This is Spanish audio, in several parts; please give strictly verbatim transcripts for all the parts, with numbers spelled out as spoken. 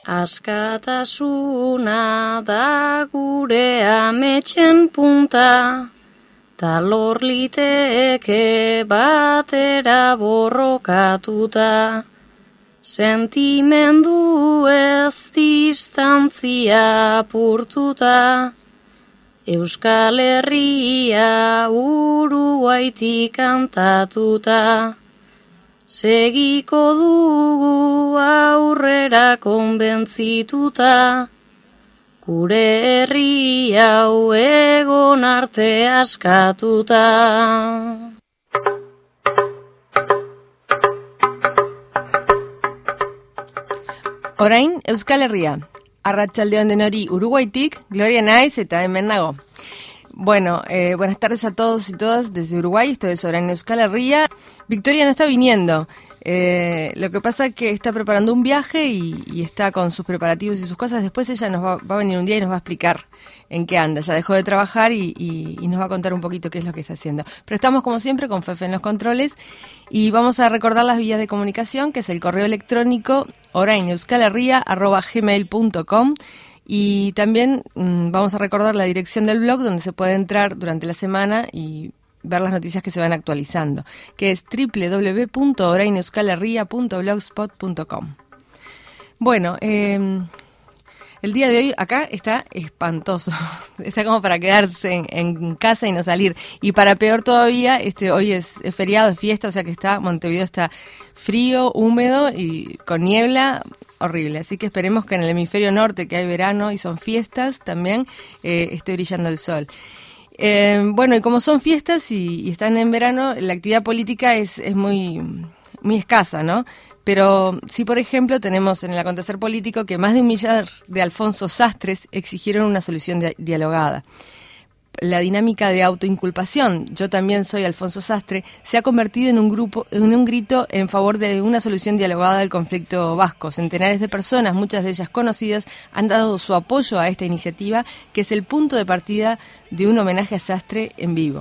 Askatasuna da gure ametxen punta, ta lor liteke batera borrokatuta. Sentimendu ez distantzia apurtuta, Euskal Herria Uruguaitik kantatuta. Segiko dugu aurrera konbentzituta, gure herri hau egon arte askatuta. Orain, Euskal Herria. Arratsaldeon denori Uruguaitik, Gloria naiz eta hemen nago. Bueno, eh, buenas tardes a todos y todas desde Uruguay, esto es Orain Euskal Herria. Victoria no está viniendo, eh, lo que pasa es que está preparando un viaje y, y está con sus preparativos y sus cosas. Después ella nos va, va a venir un día y nos va a explicar en qué anda. Ya dejó de trabajar y, y, y nos va a contar un poquito qué es lo que está haciendo. Pero estamos como siempre con Fefe en los controles y vamos a recordar las vías de comunicación, que es el correo electrónico orain euskal herria arroba gmail punto com. Y también mmm, vamos a recordar la dirección del blog donde se puede entrar durante la semana y ver las noticias que se van actualizando, que es doble u doble u doble u punto orain euskal herria punto blogspot punto com. Bueno, eh, el día de hoy acá está espantoso, está como para quedarse en, en casa y no salir. Y para peor todavía, este hoy es, es feriado, es fiesta, o sea que está Montevideo está frío, húmedo y con niebla. Horrible, así que esperemos que en el hemisferio norte, que hay verano y son fiestas también, eh, esté brillando el sol. Eh, bueno, y como son fiestas y, y están en verano, la actividad política es, es muy, muy escasa, ¿no? Pero sí, por ejemplo, tenemos en el acontecer político que más de un millar de Alfonso Sastres exigieron una solución di- dialogada. La dinámica de autoinculpación, yo también soy Alfonso Sastre, se ha convertido en un grupo, en un grito en favor de una solución dialogada del conflicto vasco. Centenares de personas, muchas de ellas conocidas, han dado su apoyo a esta iniciativa, que es el punto de partida de un homenaje a Sastre en vivo.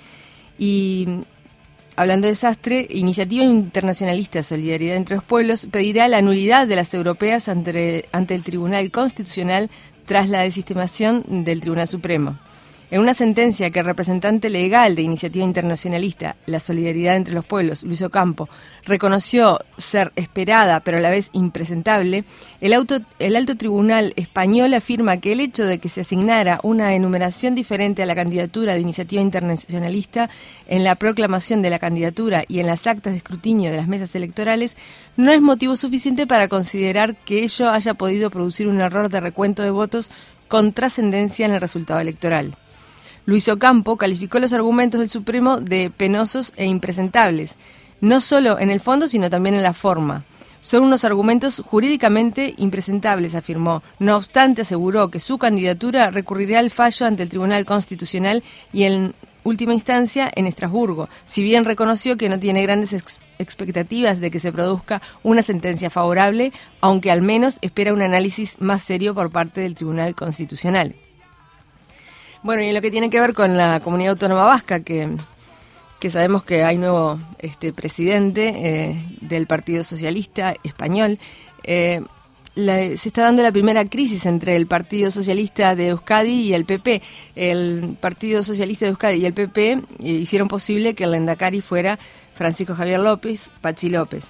Y hablando de Sastre, Iniciativa Internacionalista Solidaridad entre los Pueblos pedirá la nulidad de las europeas ante, ante el Tribunal Constitucional tras la desestimación del Tribunal Supremo. En una sentencia que el representante legal de Iniciativa Internacionalista, la Solidaridad entre los Pueblos, Luis Ocampo, reconoció ser esperada pero a la vez impresentable, el, auto, el alto tribunal español afirma que el hecho de que se asignara una enumeración diferente a la candidatura de Iniciativa Internacionalista en la proclamación de la candidatura y en las actas de escrutinio de las mesas electorales no es motivo suficiente para considerar que ello haya podido producir un error de recuento de votos con trascendencia en el resultado electoral. Luis Ocampo calificó los argumentos del Supremo de penosos e impresentables, no solo en el fondo, sino también en la forma. Son unos argumentos jurídicamente impresentables, afirmó. No obstante, aseguró que su candidatura recurrirá al fallo ante el Tribunal Constitucional y en última instancia en Estrasburgo, si bien reconoció que no tiene grandes ex- expectativas de que se produzca una sentencia favorable, aunque al menos espera un análisis más serio por parte del Tribunal Constitucional. Bueno, y en lo que tiene que ver con la Comunidad Autónoma Vasca, que, que sabemos que hay nuevo este, presidente eh, del Partido Socialista Español, eh, la, se está dando la primera crisis entre el Partido Socialista de Euskadi y el P P. El Partido Socialista de Euskadi y el P P eh, hicieron posible que el lehendakari fuera Francisco Javier López, Patxi López.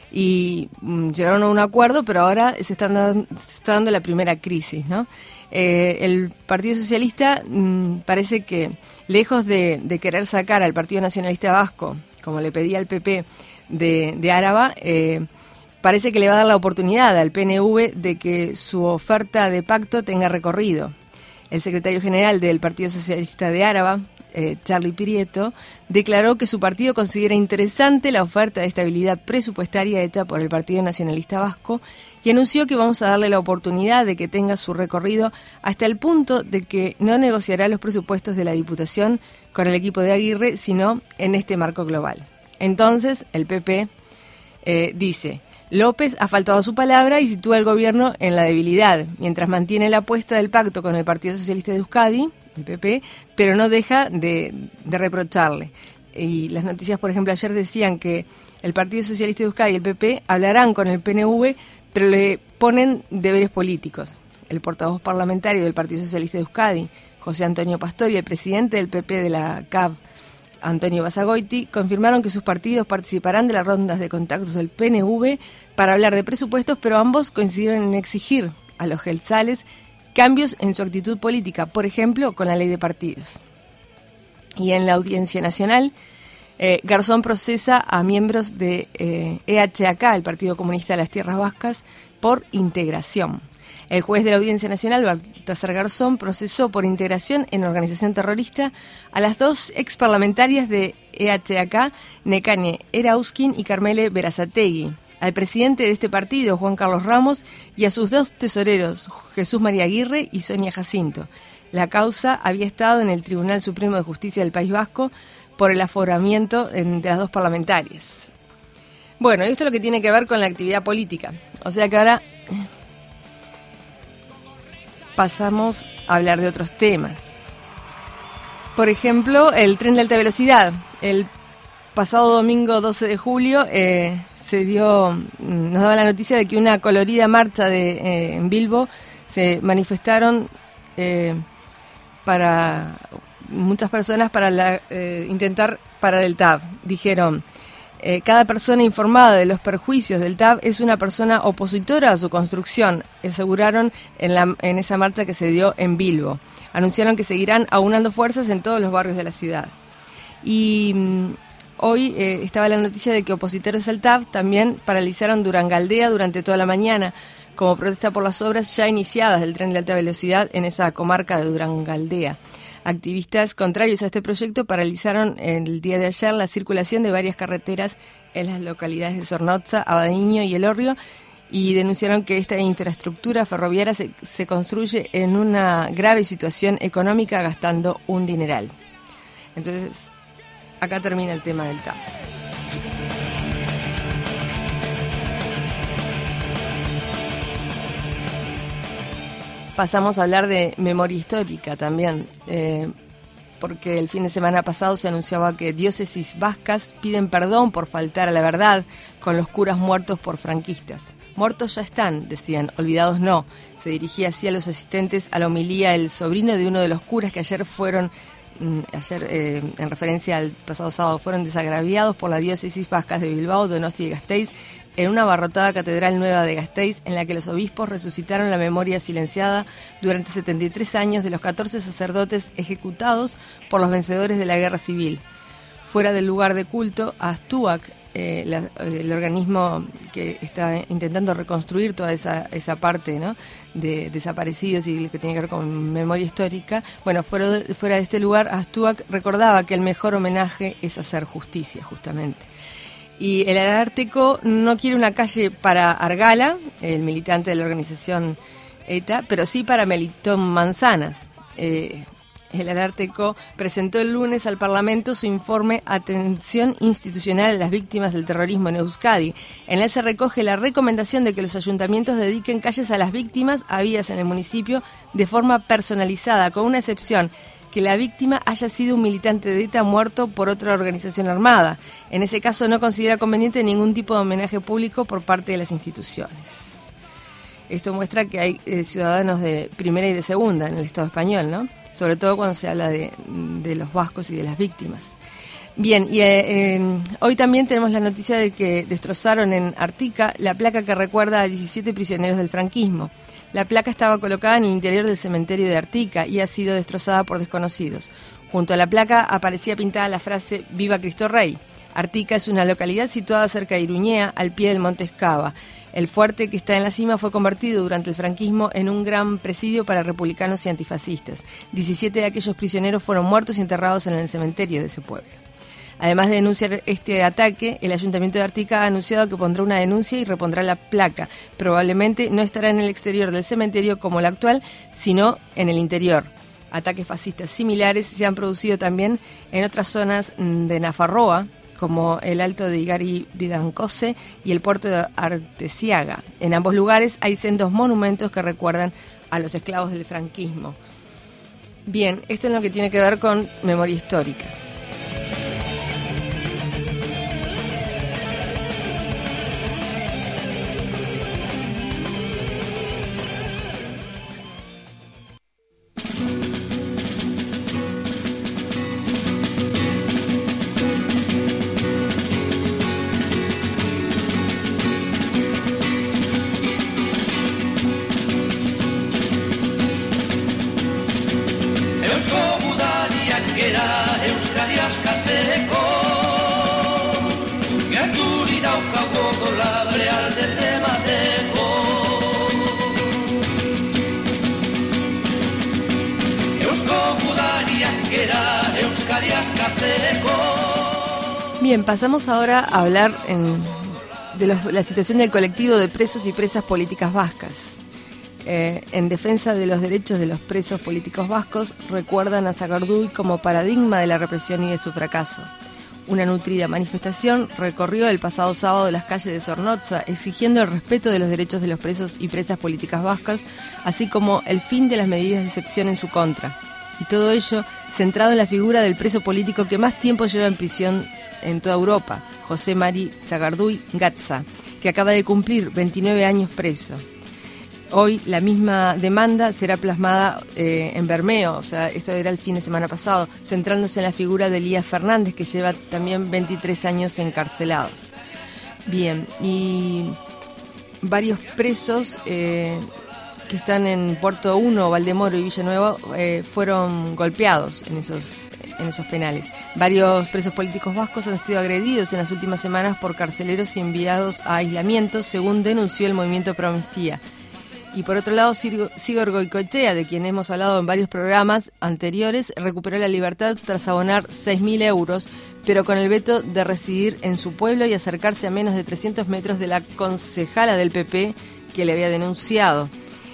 Y mm, llegaron a un acuerdo, pero ahora se, están dando, se está dando la primera crisis, ¿no? Eh, el Partido Socialista mmm, parece que, lejos de, de querer sacar al Partido Nacionalista Vasco, como le pedía al P P de, de Áraba, eh, parece que le va a dar la oportunidad al P N V de que su oferta de pacto tenga recorrido. El secretario general del Partido Socialista de Áraba, eh, Charlie Prieto, declaró que su partido considera interesante la oferta de estabilidad presupuestaria hecha por el Partido Nacionalista Vasco y anunció que vamos a darle la oportunidad de que tenga su recorrido hasta el punto de que no negociará los presupuestos de la Diputación con el equipo de Aguirre, sino en este marco global. Entonces, el P P eh, dice: López ha faltado a su palabra y sitúa al gobierno en la debilidad, mientras mantiene la apuesta del pacto con el Partido Socialista de Euskadi, el P P, pero no deja de, de reprocharle. Y las noticias, por ejemplo, ayer decían que el Partido Socialista de Euskadi y el P P hablarán con el P N V pero le ponen deberes políticos. El portavoz parlamentario del Partido Socialista de Euskadi, José Antonio Pastor, y el presidente del P P de la C A V, Antonio Basagoiti, confirmaron que sus partidos participarán de las rondas de contactos del P N V para hablar de presupuestos, pero ambos coincidieron en exigir a los jeltzales cambios en su actitud política, por ejemplo, con la ley de partidos. Y en la Audiencia Nacional, eh, Garzón procesa a miembros de eh, E H A K, el Partido Comunista de las Tierras Vascas, por integración. El juez de la Audiencia Nacional, Baltasar Garzón, procesó por integración en organización terrorista a las dos exparlamentarias de E H A K, Nekane Erauskin y Carmele Berazategui, al presidente de este partido, Juan Carlos Ramos, y a sus dos tesoreros, Jesús María Aguirre y Sonia Jacinto. La causa había estado en el Tribunal Supremo de Justicia del País Vasco por el aforamiento de las dos parlamentarias. Bueno, esto es lo que tiene que ver con la actividad política. O sea que ahora pasamos a hablar de otros temas. Por ejemplo, el tren de alta velocidad. El pasado domingo doce de julio eh, se dio, nos daba la noticia de que una colorida marcha de, eh, en Bilbo se manifestaron eh, para muchas personas para la, eh, intentar parar el T A V. Dijeron, eh, cada persona informada de los perjuicios del T A V es una persona opositora a su construcción, aseguraron en, la, en esa marcha que se dio en Bilbo. Anunciaron que seguirán aunando fuerzas en todos los barrios de la ciudad. Y mmm, hoy eh, estaba la noticia de que opositores al T A V también paralizaron Durangaldea durante toda la mañana, como protesta por las obras ya iniciadas del tren de alta velocidad en esa comarca de Durangaldea. Activistas contrarios a este proyecto paralizaron el día de ayer la circulación de varias carreteras en las localidades de Zornotza, Abadiño y Elorrio, y denunciaron que esta infraestructura ferroviaria se, se construye en una grave situación económica gastando un dineral. Entonces, acá termina el tema del T A V. Pasamos a hablar de memoria histórica también, eh, porque el fin de semana pasado se anunciaba que diócesis vascas piden perdón por faltar a la verdad con los curas muertos por franquistas. Muertos ya están, decían, olvidados no. Se dirigía así a los asistentes a la homilía el sobrino de uno de los curas que ayer fueron, mm, ayer eh, en referencia al pasado sábado, fueron desagraviados por la diócesis vascas de Bilbao, Donostia y Gasteiz, en una abarrotada catedral nueva de Gasteiz, en la que los obispos resucitaron la memoria silenciada durante setenta y tres años de los catorce sacerdotes ejecutados por los vencedores de la guerra civil. Fuera del lugar de culto, Astuak, eh, la, el organismo que está intentando reconstruir toda esa, esa parte, ¿no?, de desaparecidos y lo que tiene que ver con memoria histórica, bueno, fuera de, fuera de este lugar, Astuak recordaba que el mejor homenaje es hacer justicia, justamente. Y el Arárteco no quiere una calle para Argala, el militante de la organización ETA, pero sí para Melitón Manzanas. Eh, el Arárteco presentó el lunes al Parlamento su informe Atención Institucional a las Víctimas del Terrorismo en Euskadi. En él se recoge la recomendación de que los ayuntamientos dediquen calles a las víctimas habidas en el municipio de forma personalizada, con una excepción: que la víctima haya sido un militante de ETA muerto por otra organización armada. En ese caso no considera conveniente ningún tipo de homenaje público por parte de las instituciones. Esto muestra que hay eh, ciudadanos de primera y de segunda en el Estado español, ¿no? Sobre todo cuando se habla de, de los vascos y de las víctimas. Bien, y eh, eh, hoy también tenemos la noticia de que destrozaron en Artica la placa que recuerda a diecisiete prisioneros del franquismo. La placa estaba colocada en el interior del cementerio de Artica y ha sido destrozada por desconocidos. Junto a la placa aparecía pintada la frase «Viva Cristo Rey». Artica es una localidad situada cerca de Iruñea, al pie del monte Escava. El fuerte que está en la cima fue convertido durante el franquismo en un gran presidio para republicanos y antifascistas. diecisiete de aquellos prisioneros fueron muertos y enterrados en el cementerio de ese pueblo. Además de denunciar este ataque, el Ayuntamiento de Artica ha anunciado que pondrá una denuncia y repondrá la placa. Probablemente no estará en el exterior del cementerio como la actual, sino en el interior. Ataques fascistas similares se han producido también en otras zonas de Nafarroa, como el Alto de Igari Vidancose y el puerto de Artesiaga. En ambos lugares hay sendos monumentos que recuerdan a los esclavos del franquismo. Bien, esto es lo que tiene que ver con memoria histórica. Bien, pasamos ahora a hablar en, de los, la situación del colectivo de presos y presas políticas vascas. Eh, en defensa de los derechos de los presos políticos vascos, recuerdan a Sagardui como paradigma de la represión y de su fracaso. Una nutrida manifestación recorrió el pasado sábado las calles de Zornotza, exigiendo el respeto de los derechos de los presos y presas políticas vascas, así como el fin de las medidas de excepción en su contra. Y todo ello centrado en la figura del preso político que más tiempo lleva en prisión en toda Europa, José Mari Sagardui Gatza, que acaba de cumplir veintinueve años preso. Hoy la misma demanda será plasmada eh, en Bermeo, o sea, esto era el fin de semana pasado, centrándose en la figura de Elías Fernández, que lleva también veintitrés años encarcelados. Bien, y varios presos eh, que están en Puerto uno, Valdemoro y Villanueva eh, fueron golpeados en esos, en esos penales. Varios presos políticos vascos han sido agredidos en las últimas semanas por carceleros y enviados a aislamiento, según denunció el movimiento Pro Amnistía. Y por otro lado, Sigor Goicoechea, de quien hemos hablado en varios programas anteriores, recuperó la libertad tras abonar seis mil euros, pero con el veto de residir en su pueblo y acercarse a menos de trescientos metros de la concejala del P P que le había denunciado.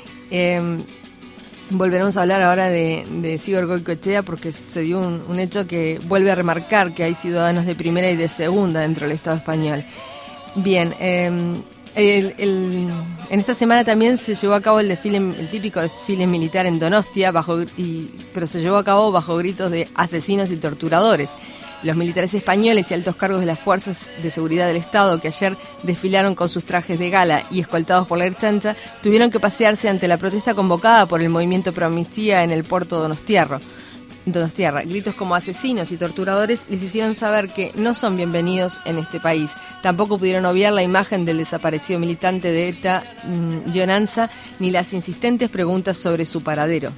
Eh, volveremos a hablar ahora de, de Sigor Goicoechea porque se dio un, un hecho que vuelve a remarcar que hay ciudadanos de primera y de segunda dentro del Estado español. Bien, eh, El, el, en esta semana también se llevó a cabo el desfile, el típico desfile militar en Donostia, bajo, y, pero se llevó a cabo bajo gritos de asesinos y torturadores. Los militares españoles y altos cargos de las fuerzas de seguridad del Estado, que ayer desfilaron con sus trajes de gala y escoltados por la Ertzaintza, tuvieron que pasearse ante la protesta convocada por el movimiento Pro Amnistía en el puerto donostiarro. Donostiarra. Gritos como asesinos y torturadores les hicieron saber que no son bienvenidos en este país. Tampoco pudieron obviar la imagen del desaparecido militante de ETA, mmm, Ionanza, ni las insistentes preguntas sobre su paradero.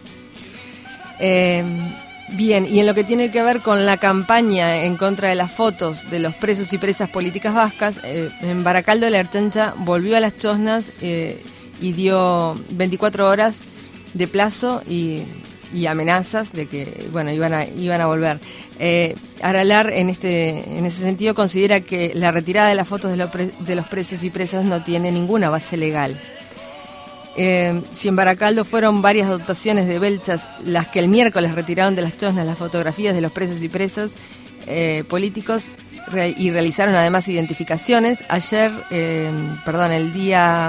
Eh, bien, y en lo que tiene que ver con la campaña en contra de las fotos de los presos y presas políticas vascas, eh, en Baracaldo la Ertzaintza volvió a las chosnas eh, y dio veinticuatro horas de plazo y... y amenazas de que bueno iban a iban a volver. Eh, Aralar en este en ese sentido considera que la retirada de las fotos de los, pre, de los presos y presas no tiene ninguna base legal. Eh, si en Baracaldo fueron varias dotaciones de belchas las que el miércoles retiraron de las chosnas las fotografías de los presos y presas eh, políticos re, y realizaron además identificaciones, ayer, eh, perdón, el día...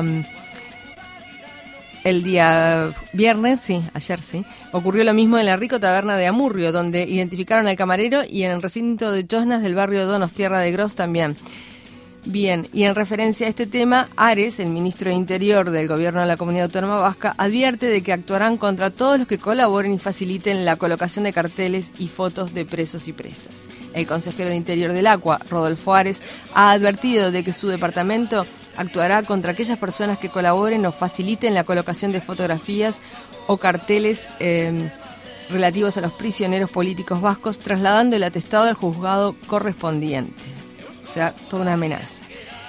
El día viernes, sí, ayer sí, ocurrió lo mismo en la Rico Taberna de Amurrio, donde identificaron al camarero, y en el recinto de chosnas del barrio Donostiarra de Gros también. Bien, y en referencia a este tema, Ares, el ministro de Interior del Gobierno de la Comunidad Autónoma Vasca, advierte de que actuarán contra todos los que colaboren y faciliten la colocación de carteles y fotos de presos y presas. El consejero de Interior del ACUA, Rodolfo Ares, ha advertido de que su departamento actuará contra aquellas personas que colaboren o faciliten la colocación de fotografías o carteles eh, relativos a los prisioneros políticos vascos, trasladando el atestado al juzgado correspondiente. O sea, toda una amenaza.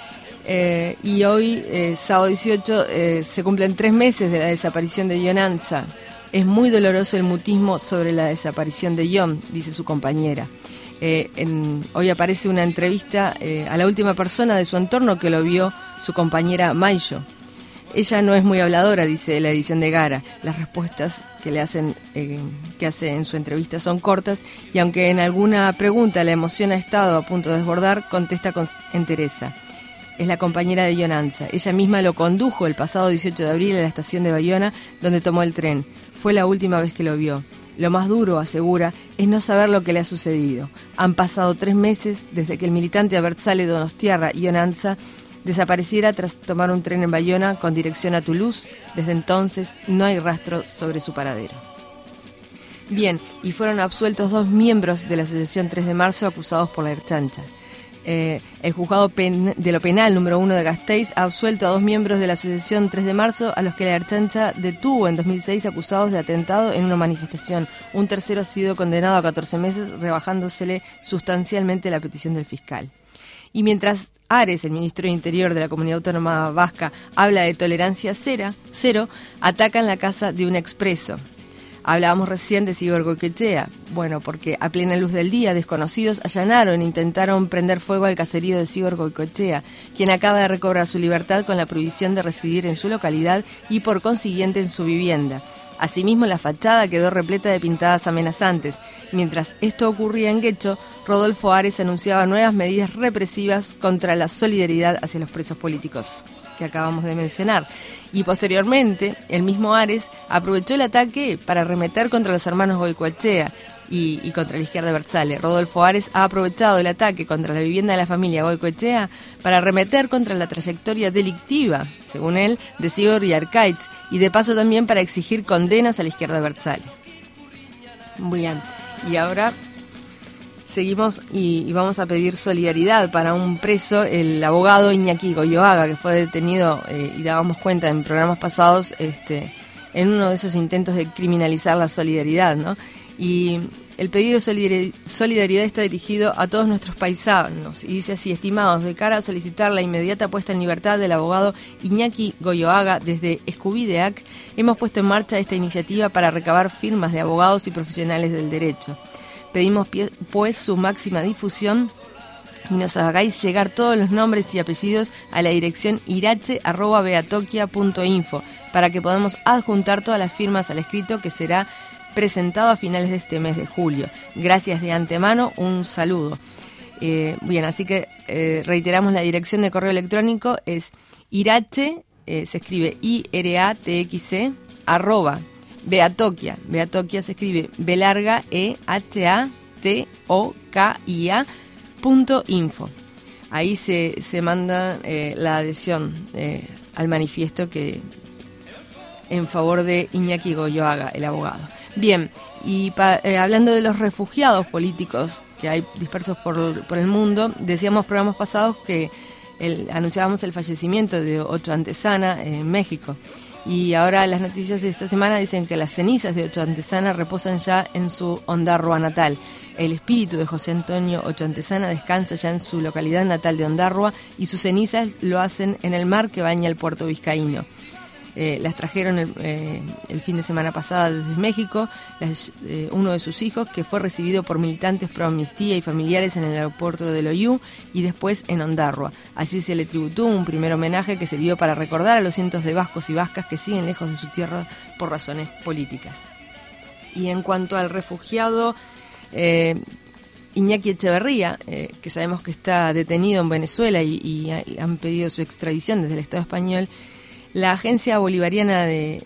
Eh, y hoy, eh, sábado dieciocho, eh, se cumplen tres meses de la desaparición de Ionanza. Es muy doloroso el mutismo sobre la desaparición de Ion, dice su compañera. Eh, en, hoy aparece una entrevista eh, a la última persona de su entorno que lo vio, su compañera Mayo. Ella no es muy habladora, dice la edición de Gara. Las respuestas que le hacen, eh, que hace en su entrevista son cortas, y aunque en alguna pregunta la emoción ha estado a punto de desbordar, contesta con entereza. Es la compañera de Ionanza. Ella misma lo condujo el pasado dieciocho de abril a la estación de Bayona, donde tomó el tren. Fue la última vez que lo vio. Lo más duro, asegura, es no saber lo que le ha sucedido. Han pasado tres meses desde que el militante Abertzale Donostiarra Ionanza desapareciera tras tomar un tren en Bayona con dirección a Toulouse. Desde entonces no hay rastro sobre su paradero. Bien, y fueron absueltos dos miembros de la Asociación tres de marzo acusados por la Ertzaintza. Eh, el juzgado pen, de lo penal número uno de Gasteiz ha absuelto a dos miembros de la Asociación tres de marzo a los que la Ertzaintza detuvo en dos mil seis acusados de atentado en una manifestación. Un tercero ha sido condenado a catorce meses, rebajándosele sustancialmente la petición del fiscal. Y mientras Ares, el ministro de Interior de la Comunidad Autónoma Vasca, habla de tolerancia cera, cero, atacan la casa de un expreso. Hablábamos recién de Sigor Goicoechea. Bueno, porque a plena luz del día, desconocidos allanaron e intentaron prender fuego al caserío de Sigor Goicoechea, quien acaba de recobrar su libertad con la prohibición de residir en su localidad y por consiguiente en su vivienda. Asimismo, la fachada quedó repleta de pintadas amenazantes. Mientras esto ocurría en Guecho, Rodolfo Ares anunciaba nuevas medidas represivas contra la solidaridad hacia los presos políticos que acabamos de mencionar. Y posteriormente, el mismo Ares aprovechó el ataque para arremeter contra los hermanos Goicoechea y, y contra la izquierda Bertzale. Rodolfo Ares ha aprovechado el ataque contra la vivienda de la familia Goicoechea para arremeter contra la trayectoria delictiva, según él, de Sigor y Arkaitz, y de paso también para exigir condenas a la izquierda Bertzale. Muy bien, y ahora seguimos y, y vamos a pedir solidaridad para un preso, el abogado Iñaki Goyoaga, que fue detenido, eh, y dábamos cuenta en programas pasados, este, en uno de esos intentos de criminalizar la solidaridad, ¿no? Y el pedido de solidaridad está dirigido a todos nuestros paisanos y dice así: estimados, de cara a solicitar la inmediata puesta en libertad del abogado Iñaki Goyoaga, desde Escubideac hemos puesto en marcha esta iniciativa para recabar firmas de abogados y profesionales del derecho. Pedimos pues su máxima difusión y nos hagáis llegar todos los nombres y apellidos a la dirección irache arroba beatoquia punto info para que podamos adjuntar todas las firmas al escrito que será presentado a finales de este mes de julio. Gracias de antemano, un saludo. Eh, bien, así que eh, reiteramos la dirección de correo electrónico, es irache, eh, se escribe I R A T X C, arroba Beatoquia, Beatoquia se escribe B larga E H A T O K I A punto info. Ahí se, se manda eh, la adhesión eh, al manifiesto que en favor de Iñaki Goyoaga, el abogado. Bien, y pa, eh, hablando de los refugiados políticos que hay dispersos por, por el mundo, decíamos programas pasados que el, anunciábamos el fallecimiento de Ocho Antezana en México. Y ahora las noticias de esta semana dicen que las cenizas de Ocho Antezana reposan ya en su Ondarroa natal. El espíritu de José Antonio Ocho Antezana descansa ya en su localidad natal de Ondarroa y sus cenizas lo hacen en el mar que baña el puerto vizcaíno. Eh, las trajeron el, eh, el fin de semana pasada desde México, las, eh, uno de sus hijos, que fue recibido por militantes pro amnistía y familiares en el aeropuerto de Loiú y después en Ondarroa. Allí se le tributó un primer homenaje que sirvió para recordar a los cientos de vascos y vascas que siguen lejos de su tierra por razones políticas. Y en cuanto al refugiado eh, Iñaki Echeverría, eh, que sabemos que está detenido en Venezuela y, y han pedido su extradición desde el Estado español, la Agencia Bolivariana de,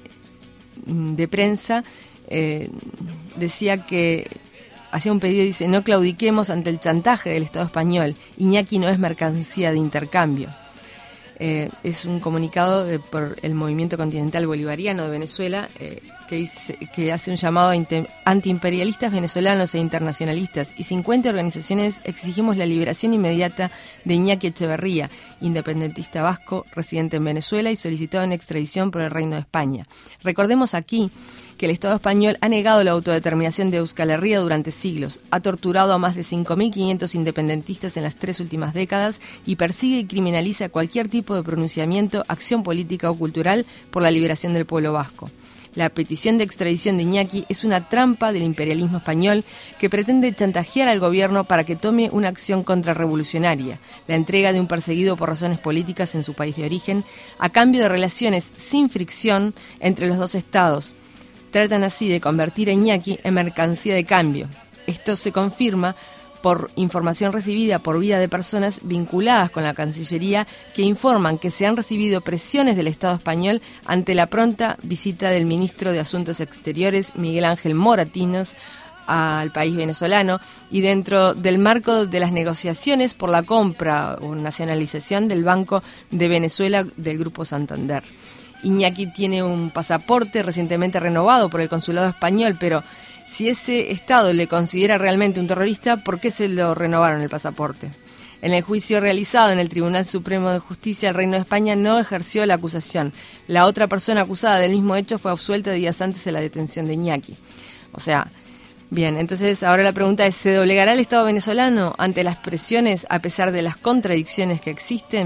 de Prensa eh, decía que hacía un pedido, dice: no claudiquemos ante el chantaje del Estado español, Iñaki no es mercancía de intercambio. Eh, es un comunicado de, por el Movimiento Continental Bolivariano de Venezuela eh, que, dice, que hace un llamado a inter, antiimperialistas venezolanos e internacionalistas, y cincuenta organizaciones exigimos la liberación inmediata de Iñaki Echeverría, independentista vasco, residente en Venezuela y solicitado en extradición por el Reino de España. Recordemos aquí que el Estado español ha negado la autodeterminación de Euskal Herria durante siglos, ha torturado a más de cinco mil quinientos independentistas en las tres últimas décadas y persigue y criminaliza cualquier tipo de pronunciamiento, acción política o cultural por la liberación del pueblo vasco. La petición de extradición de Iñaki es una trampa del imperialismo español que pretende chantajear al gobierno para que tome una acción contrarrevolucionaria, la entrega de un perseguido por razones políticas en su país de origen, a cambio de relaciones sin fricción entre los dos estados. Tratan así de convertir a Iñaki en mercancía de cambio. Esto se confirma por información recibida por vía de personas vinculadas con la Cancillería que informan que se han recibido presiones del Estado español ante la pronta visita del ministro de Asuntos Exteriores, Miguel Ángel Moratinos, al país venezolano, y dentro del marco de las negociaciones por la compra o nacionalización del Banco de Venezuela del Grupo Santander. Iñaki tiene un pasaporte recientemente renovado por el Consulado Español, pero si ese Estado le considera realmente un terrorista, ¿por qué se lo renovaron el pasaporte? En el juicio realizado en el Tribunal Supremo de Justicia, el Reino de España no ejerció la acusación. La otra persona acusada del mismo hecho fue absuelta días antes de la detención de Iñaki. O sea, bien, entonces ahora la pregunta es, ¿se doblegará el Estado venezolano ante las presiones a pesar de las contradicciones que existen?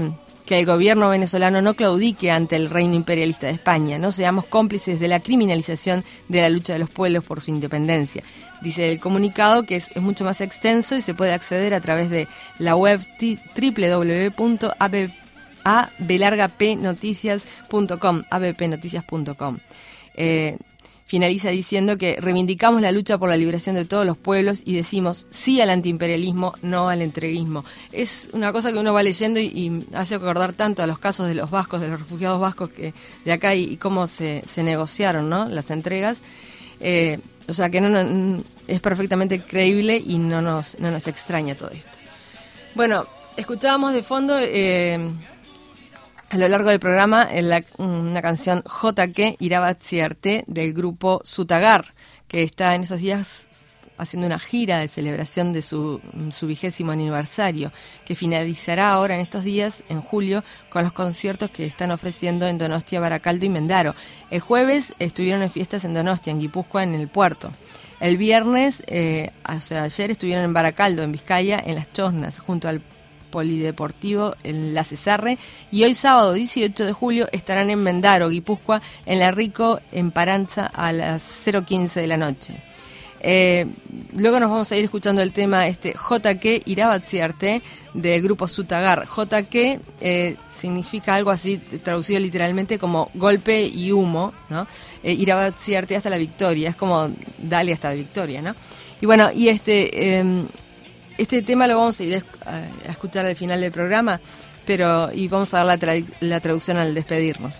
que el gobierno venezolano no claudique ante el reino imperialista de España, no seamos cómplices de la criminalización de la lucha de los pueblos por su independencia. Dice el comunicado que es, es mucho más extenso y se puede acceder a través de la web doble u doble u doble u punto a b p noticias punto com, a b p noticias punto com. Eh, finaliza diciendo que reivindicamos la lucha por la liberación de todos los pueblos y decimos sí al antiimperialismo, no al entreguismo. Es una cosa que uno va leyendo y, y hace acordar tanto a los casos de los vascos, de los refugiados vascos que de acá y, y cómo se, se negociaron, ¿no?, las entregas. Eh, o sea que no, no, es perfectamente creíble y no nos, no nos extraña todo esto. Bueno, escuchábamos de fondo... Eh, A lo largo del programa, en la, una canción J K Irabatziarte del grupo Sutagar, que está en esos días haciendo una gira de celebración de su, su vigésimo aniversario, que finalizará ahora en estos días, en julio, con los conciertos que están ofreciendo en Donostia, Baracaldo y Mendaro. El jueves estuvieron en fiestas en Donostia, en Guipúzcoa, en el puerto. El viernes, eh, o sea, ayer estuvieron en Baracaldo, en Vizcaya, en Las Chosnas, junto al Polideportivo en La Cesarre, y hoy sábado dieciocho de julio estarán en Mendaro, Guipúzcoa, en La Rico, en Paranza, a las cero quince de la noche. Eh, luego nos vamos a ir escuchando el tema este J K Irabatziarte del grupo Sutagar. J K eh, significa algo así, traducido literalmente como golpe y humo, ¿no? Eh, Irabatziarte hasta la victoria, es como dale hasta la victoria, ¿no? Y bueno, y este... Eh, Este tema lo vamos a ir a escuchar al final del programa, pero y vamos a dar la, tra- la traducción al despedirnos.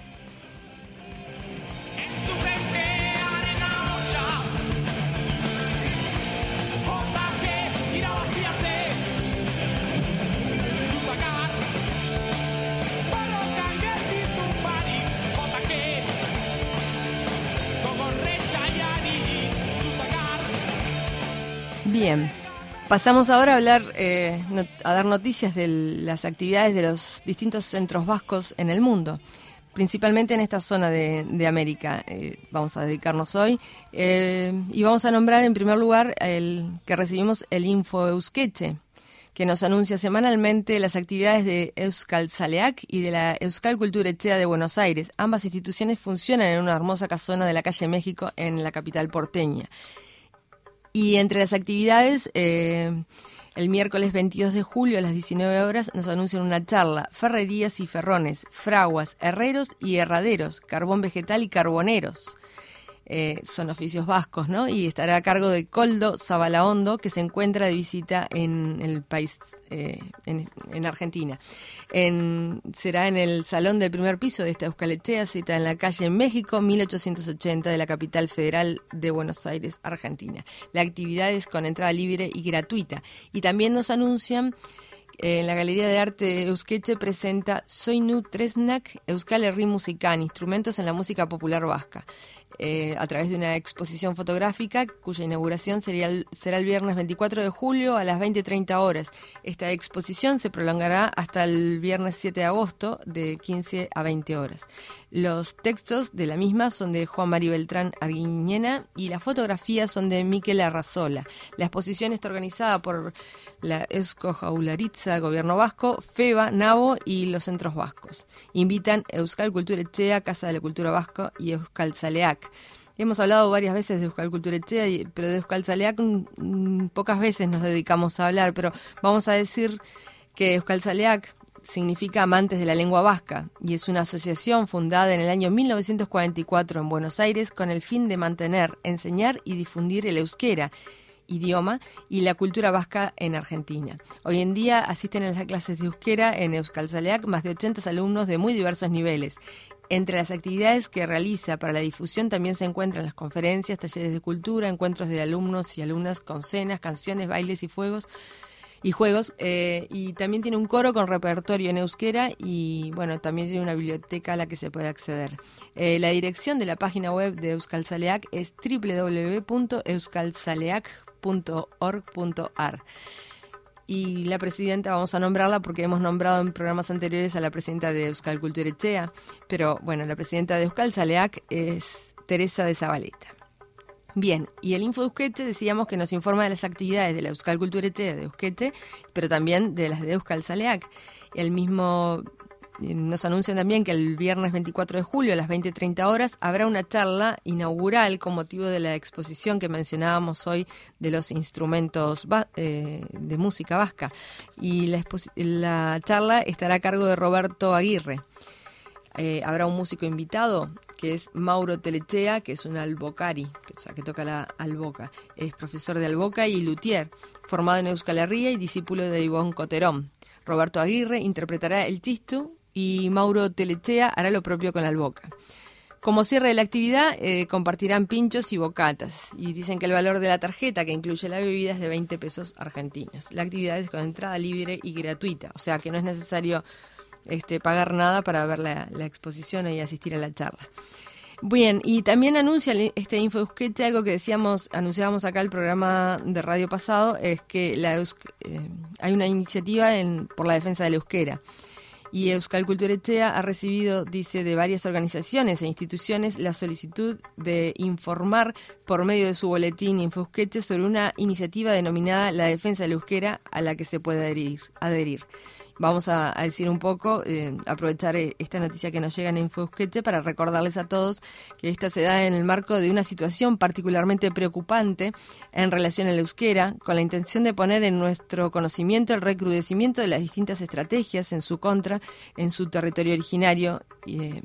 Bien. Pasamos ahora a hablar, eh, not- a dar noticias de las actividades de los distintos centros vascos en el mundo, principalmente en esta zona de, de América. Eh, vamos a dedicarnos hoy eh, y vamos a nombrar en primer lugar el que recibimos el Info Eusketxe, que nos anuncia semanalmente las actividades de Euskaltzaleak y de la Euskal Kulturetxea de Buenos Aires. Ambas instituciones funcionan en una hermosa casona de la calle México en la capital porteña. Y entre las actividades, eh, el miércoles veintidós de julio a las diecinueve horas nos anuncian una charla, ferrerías y ferrones, fraguas, herreros y herraderos, carbón vegetal y carboneros. Eh, son oficios vascos, ¿no? Y estará a cargo de Koldo Zabalaondo, que se encuentra de visita en el país, eh, en, en Argentina. En, será en el salón del primer piso de esta Euskaletxea, cita en la calle México, mil ochocientos ochenta de la capital federal de Buenos Aires, Argentina. La actividad es con entrada libre y gratuita. Y también nos anuncian... En la Galería de Arte Eusketxe presenta Soinu Tresnak Euskal Herri Musikan, instrumentos en la música popular vasca, eh, a través de una exposición fotográfica cuya inauguración sería el, será el viernes veinticuatro de julio a las veinte treinta horas. Esta exposición se prolongará hasta el viernes siete de agosto de quince a veinte horas. Los textos de la misma son de Juan Mario Beltrán Arguiñena y las fotografías son de Mikel Arrazola. La exposición está organizada por la Eusko Jaurlaritza, Gobierno Vasco, FEBA, NABO y los centros vascos. Invitan Euskal Kulturetxea, Casa de la Cultura Vasco y Euskaltzaleak. Hemos hablado varias veces de Euskal Kulturetxea, pero de Euskaltzaleak mmm, pocas veces nos dedicamos a hablar, pero vamos a decir que Euskaltzaleak significa amantes de la lengua vasca y es una asociación fundada en el año mil novecientos cuarenta y cuatro en Buenos Aires con el fin de mantener, enseñar y difundir el euskera, idioma y la cultura vasca en Argentina. Hoy en día asisten a las clases de euskera en Euskaltzaleak más de ochenta alumnos de muy diversos niveles. Entre las actividades que realiza para la difusión también se encuentran las conferencias, talleres de cultura, encuentros de alumnos y alumnas con cenas, canciones, bailes y fuegos y juegos, eh, y también tiene un coro con repertorio en euskera y bueno, también tiene una biblioteca a la que se puede acceder. Eh, la dirección de la página web de Euskaltzaleak es doble u doble u doble u punto euskaltzaleak punto org punto a r. Y la presidenta, vamos a nombrarla porque hemos nombrado en programas anteriores a la presidenta de Euskal Kulturetxea, pero bueno, la presidenta de Euskaltzaleak es Teresa de Zabaleta. Bien, y el Info Eusquetxe decíamos que nos informa de las actividades de la Euskal Kulturetxea de Eusquetxe, pero también de las de Euskal Zaleak. El mismo nos anuncian también que el viernes veinticuatro de julio a las veinte treinta horas habrá una charla inaugural con motivo de la exposición que mencionábamos hoy de los instrumentos va- eh, de música vasca. Y la, expo- la charla estará a cargo de Roberto Aguirre. Eh, habrá un músico invitado que es Mauro Telechea, que es un albocari, que, o sea, que toca la alboca. Es profesor de alboca y luthier, formado en Euskal Herria y discípulo de Ivonne Coterón. Roberto Aguirre interpretará el chistu y Mauro Telechea hará lo propio con la alboca. Como cierre de la actividad, eh, compartirán pinchos y bocatas. Y dicen que el valor de la tarjeta, que incluye la bebida, es de veinte pesos argentinos. La actividad es con entrada libre y gratuita, o sea que no es necesario Este, pagar nada para ver la, la exposición y asistir a la charla. Bien, y también anuncia este Info Eusquetxe algo que decíamos, anunciábamos acá el programa de radio pasado, es que la Eusk- eh, hay una iniciativa en, por la defensa del euskera. Y Euskal Kulturetxea ha recibido, dice, de varias organizaciones e instituciones la solicitud de informar por medio de su boletín Info Eusquetxe sobre una iniciativa denominada La Defensa del Euskera a la que se puede adherir. adherir. Vamos a, a decir un poco, eh, aprovechar esta noticia que nos llega en Info Eusquetxe para recordarles a todos que esta se da en el marco de una situación particularmente preocupante en relación al euskera, con la intención de poner en nuestro conocimiento el recrudecimiento de las distintas estrategias en su contra, en su territorio originario, eh,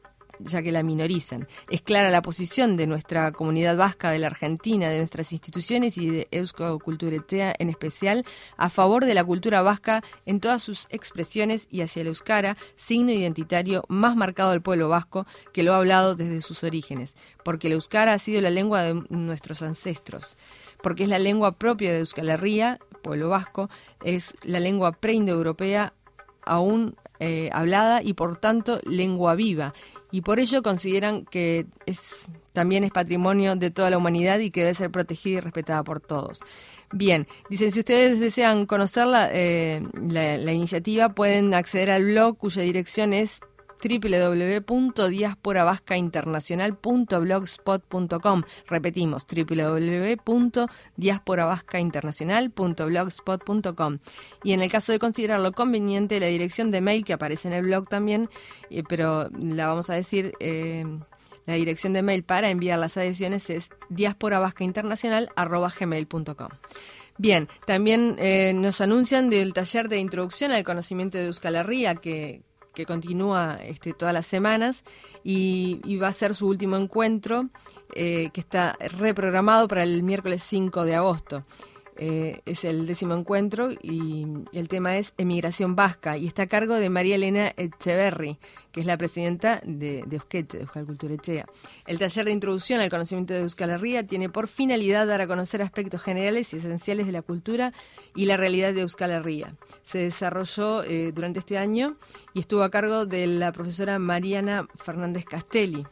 ya que la minorizan. Es clara la posición de nuestra comunidad vasca, de la Argentina, de nuestras instituciones y de Euskal Kulturetxea en especial, a favor de la cultura vasca en todas sus expresiones y hacia el euskara, signo identitario más marcado del pueblo vasco, que lo ha hablado desde sus orígenes, porque el euskara ha sido la lengua de nuestros ancestros, porque es la lengua propia de Euskal Herria, pueblo vasco, es la lengua preindoeuropea aún eh, hablada y por tanto lengua viva, y por ello consideran que es también es patrimonio de toda la humanidad y que debe ser protegida y respetada por todos. Bien, dicen, si ustedes desean conocerla, eh, la, la iniciativa, pueden acceder al blog cuya dirección es doble u doble u doble u punto diaspora vasca internacional punto blogspot punto com. Repetimos, doble u doble u doble u punto diaspora vasca internacional punto blogspot punto com. Y en el caso de considerarlo conveniente, la dirección de mail que aparece en el blog también, eh, pero la vamos a decir, eh, la dirección de mail para enviar las adhesiones es diaspora vasca internacional arroba gmail punto com. Bien, también eh, nos anuncian del taller de introducción al conocimiento de Euskal Herria que que continúa este, todas las semanas y, y va a ser su último encuentro, eh, que está reprogramado para el miércoles cinco de agosto. Eh, es el décimo encuentro y el tema es Emigración Vasca y está a cargo de María Elena Echeverri, que es la presidenta de, de Eusquetxe, de Euskal Kulturetxea. El taller de introducción al conocimiento de Euskal Herria tiene por finalidad dar a conocer aspectos generales y esenciales de la cultura y la realidad de Euskal Herria. Se desarrolló eh, durante este año y estuvo a cargo de la profesora Mariana Fernández Castelli,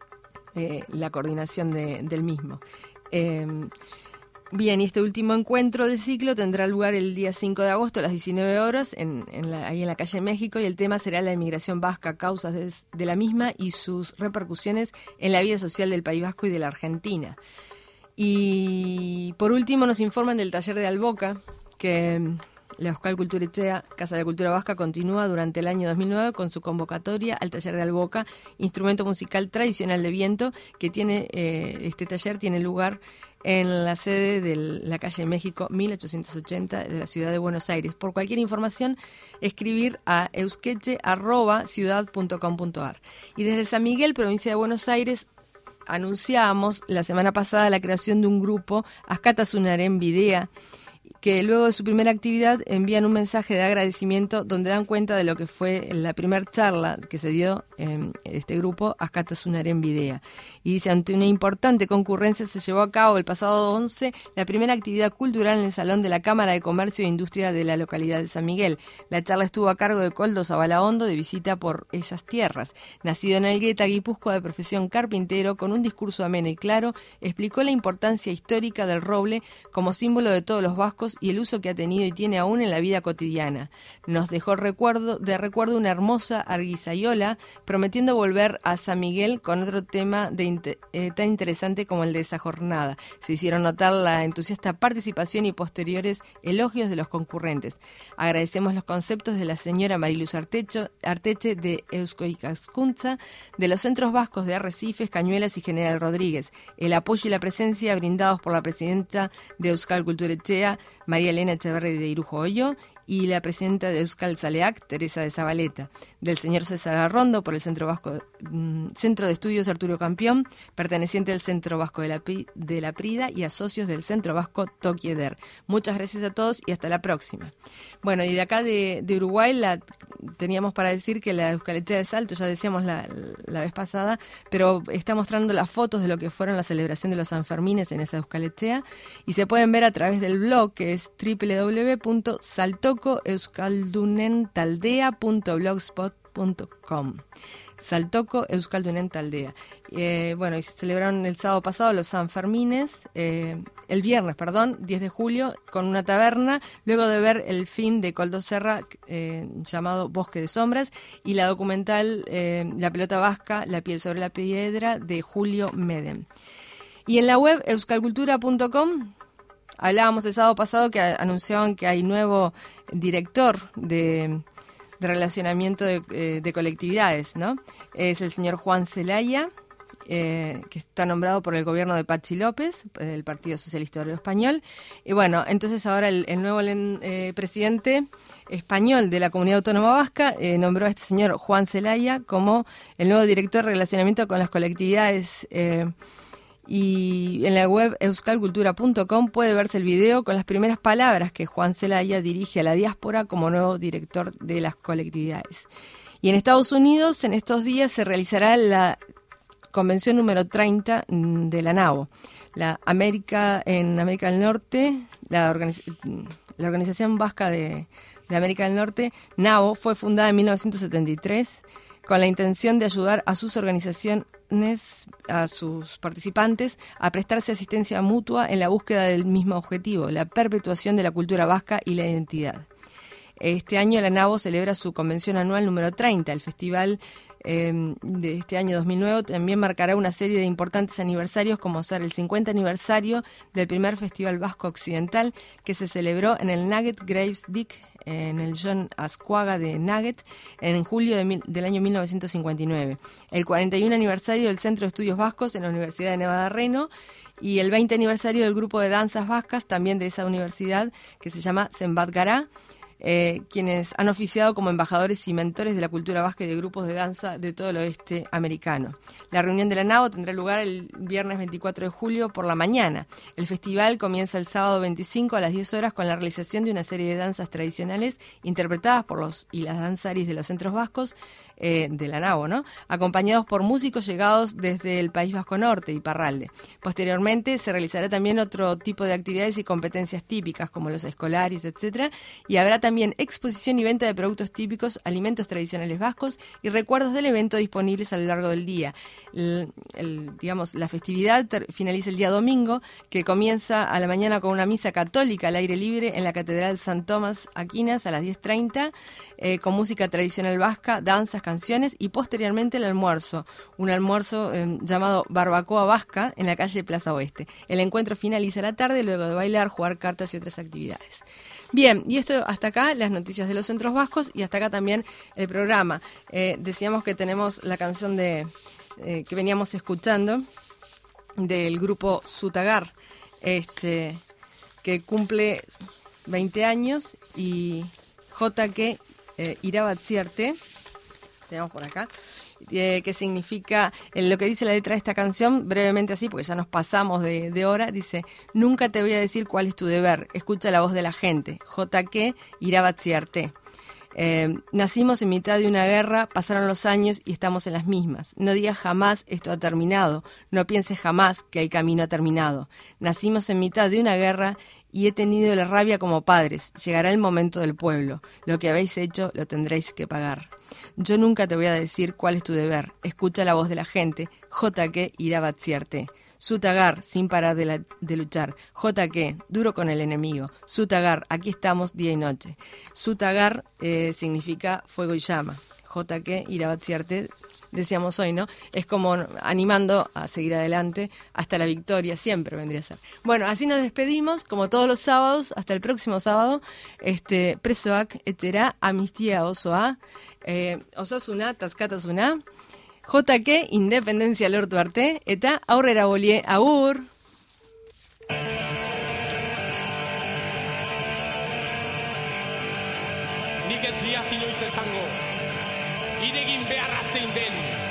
eh, la coordinación de, del mismo. Eh, Bien, y este último encuentro del ciclo tendrá lugar el día cinco de agosto a las diecinueve horas, en, en la, ahí en la calle México, y el tema será la emigración vasca, causas de, de la misma y sus repercusiones en la vida social del País Vasco y de la Argentina. Y por último nos informan del taller de Alboca, que la Euskal Kulturetxea, Casa de Cultura Vasca, continúa durante el año dos mil nueve con su convocatoria al taller de Alboca, instrumento musical tradicional de viento, que tiene eh, este taller tiene lugar en la sede de la calle México mil ochocientos ochenta de la ciudad de Buenos Aires. Por cualquier información, escribir a eusquetxe arroba ciudad punto com punto ar. Y desde San Miguel, provincia de Buenos Aires, anunciábamos la semana pasada la creación de un grupo, Askatasunaren Bidea, que luego de su primera actividad envían un mensaje de agradecimiento donde dan cuenta de lo que fue la primera charla que se dio en este grupo, Askatasunaren Bidea. Y dice, ante una importante concurrencia se llevó a cabo el pasado once la primera actividad cultural en el Salón de la Cámara de Comercio e Industria de la localidad de San Miguel. La charla estuvo a cargo de Koldo Zabalaondo, de visita por esas tierras. Nacido en Elgueta, Guipúzcoa, de profesión carpintero, con un discurso ameno y claro, explicó la importancia histórica del roble como símbolo de todos los vascos vascos y el uso que ha tenido y tiene aún en la vida cotidiana. Nos dejó recuerdo, de recuerdo una hermosa arguisayola, prometiendo volver a San Miguel con otro tema de inter, eh, tan interesante como el de esa jornada. Se hicieron notar la entusiasta participación y posteriores elogios de los concurrentes. Agradecemos los conceptos de la señora Mariluz Artecho, Arteche de Eusko Ikaskuntza, de los centros vascos de Arrecifes, Cañuelas y General Rodríguez, el apoyo y la presencia brindados por la presidenta de Euskal Kulturetxea, María Elena Echeverri de Irujo Hoyo, y la presidenta de Euskal Zaleak, Teresa de Zabaleta, del señor César Arrondo por el Centro Vasco, mm, Centro de Estudios Arturo Campión, perteneciente al Centro Vasco de la, de la Prida y a socios del Centro Vasco Tokieder. Muchas gracias a todos y hasta la próxima. Bueno, y de acá de, de Uruguay la, teníamos para decir que la Euskalechea de Salto, ya decíamos la, la vez pasada, pero está mostrando las fotos de lo que fueron la celebración de los Sanfermines en esa Euskalechea y se pueden ver a través del blog que es doble u doble u doble u punto saltoko euskaldunen taldea punto blogspot punto com. Saltoko Euskaldunen Taldea. Eh, bueno, y se celebraron el sábado pasado los Sanfermines, eh, el viernes, perdón, diez de julio, con una taberna, luego de ver el film de Koldo Serra eh, llamado Bosque de Sombras y la documental eh, La pelota vasca, la piel sobre la piedra de Julio Medem. Y en la web euskalcultura punto com hablábamos el sábado pasado que anunciaban que hay nuevo director de... de relacionamiento de, eh, de colectividades, ¿no? Es el señor Juan Zelaya, eh, que está nombrado por el gobierno de Patxi López, del Partido Socialista Obrero Español. Y bueno, entonces ahora el, el nuevo eh, presidente español de la Comunidad Autónoma Vasca eh, nombró a este señor Juan Zelaya como el nuevo director de relacionamiento con las colectividades. Eh, Y en la web euskalcultura punto com puede verse el video con las primeras palabras que Juan Zelaya dirige a la diáspora como nuevo director de las colectividades. Y en Estados Unidos, en estos días, se realizará la convención número treinta de la NAVO. La América, en América del Norte, la, organiz, la Organización Vasca de, de América del Norte, NAVO, fue fundada en mil novecientos setenta y tres con la intención de ayudar a sus organizaciones, a sus participantes, a prestarse asistencia mutua en la búsqueda del mismo objetivo, la perpetuación de la cultura vasca y la identidad. Este año la NAVO celebra su convención anual número treinta. El festival eh, de este año dos mil nueve también marcará una serie de importantes aniversarios, como ser el cincuenta aniversario del primer Festival Vasco Occidental, que se celebró en el Nugget Graves Dick, en el John Ascuaga de Nugget, en julio de mil, del año mil novecientos cincuenta y nueve. El cuarenta y uno aniversario del Centro de Estudios Vascos en la Universidad de Nevada Reno, y el veinte aniversario del grupo de danzas vascas, también de esa universidad, que se llama Zenbat Gara, Eh, quienes han oficiado como embajadores y mentores de la cultura vasca y de grupos de danza de todo el oeste americano. La reunión de la NAVO tendrá lugar el viernes veinticuatro de julio por la mañana. El festival comienza el sábado veinticinco a las diez horas con la realización de una serie de danzas tradicionales interpretadas por los y las danzaris de los centros vascos eh, de la NAVO, ¿no? Acompañados por músicos llegados desde el País Vasco Norte y Parralde. Posteriormente se realizará también otro tipo de actividades y competencias típicas como los escolares, etcétera, y habrá también También exposición y venta de productos típicos, alimentos tradicionales vascos y recuerdos del evento disponibles a lo largo del día. El, el, digamos, la festividad ter- finaliza el día domingo, que comienza a la mañana con una misa católica al aire libre en la Catedral San Tomás Aquinas a las diez treinta, eh, con música tradicional vasca, danzas, canciones y posteriormente el almuerzo, un almuerzo eh, llamado Barbacoa Vasca en la calle Plaza Oeste. El encuentro finaliza a la tarde luego de bailar, jugar cartas y otras actividades. Bien, y esto hasta acá, las noticias de los centros vascos y hasta acá también el programa. Eh, decíamos que tenemos la canción de eh, que veníamos escuchando del grupo Sutagar, este, que cumple veinte años, y J K eh, Irabatziarte, tenemos por acá, Eh, que significa, eh, lo que dice la letra de esta canción, brevemente así, porque ya nos pasamos de, de hora, dice: nunca te voy a decir cuál es tu deber, escucha la voz de la gente, J K Irabatziarte. Eh, nacimos en mitad de una guerra, pasaron los años y estamos en las mismas. No digas jamás esto ha terminado, no pienses jamás que el camino ha terminado. Nacimos en mitad de una guerra y he tenido la rabia como padres. Llegará el momento del pueblo. Lo que habéis hecho lo tendréis que pagar. Yo nunca te voy a decir cuál es tu deber. Escucha la voz de la gente. J K Irabatziarte. Sutagar, sin parar de, la, de luchar. J Q, duro con el enemigo. Sutagar, aquí estamos día y noche. Sutagar eh, significa fuego y llama. J Q, Irabatziarte, decíamos hoy, ¿no? Es como animando a seguir adelante hasta la victoria, siempre vendría a ser. Bueno, así nos despedimos, como todos los sábados, hasta el próximo sábado. Este, presoak, etxera, amnistia osoa, eh, osasuna, taskatasuna, J Q, independentzia lortu arte, eta aurrera bolie, agur! Nik ez diat inoiz esango, iregin beharra zein den.